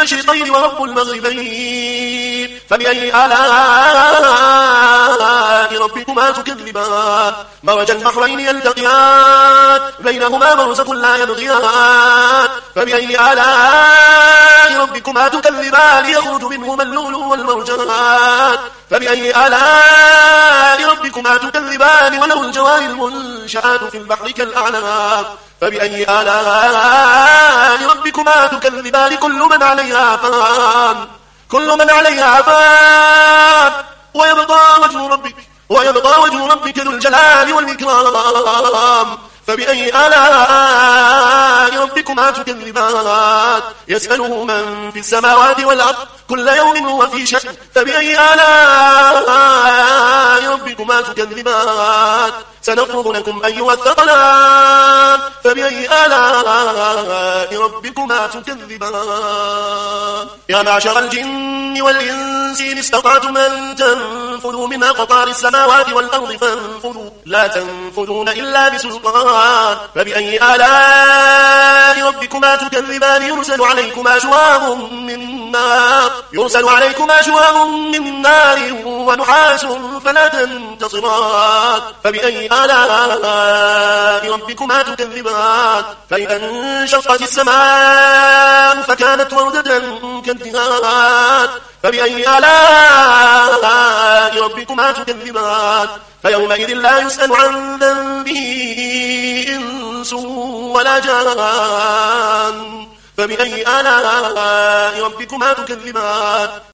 المشرقين ورب المغربين، فبأي آلاء ربكما تكذبان؟ مرج البحرين يلتقيان بينهما برزخ لا يبغيان، فبأي آلاء ربكما تكذبان؟ يخرج منهما اللؤلؤ والمرجان، فبأي آلاء ربكما تكذبان؟ وله الجوار المنشآت في البحر كالأعلام، فبأي آلاء ربكما تكذبان؟ كل من عليها فان ويبقى وجه ربك ذو الجلال والإكرام، فبأي آلاء ربكما تكذبان؟ يسأله من في السماوات والأرض كل يوم هو في شأن، فبأي آلاء ربكما تكذبان؟ سنفرغ لكم أيها الثقلان، فبأي آلاء ربكما تكذبان؟ يا معشر الجن والإنس إن استطعتم أن تنفذوا من أقطار السماوات والأرض فانفذوا، لا تنفذون إلا بسلطان، فبأي آلاء ربكما تكذبان؟ يرسل عليكما شواظ من نار ونحاس فلا تنتصران، فبأي آلاء ربكما تكذبان؟ فإذا انشقت السماء فكانت وردة كالدهان، فبأي آلاء ربكما تكذبان؟ فيومئذ لا يسأل عن ذنبه إنس ولا جان، فبأي آلاء ربكما تكذبان؟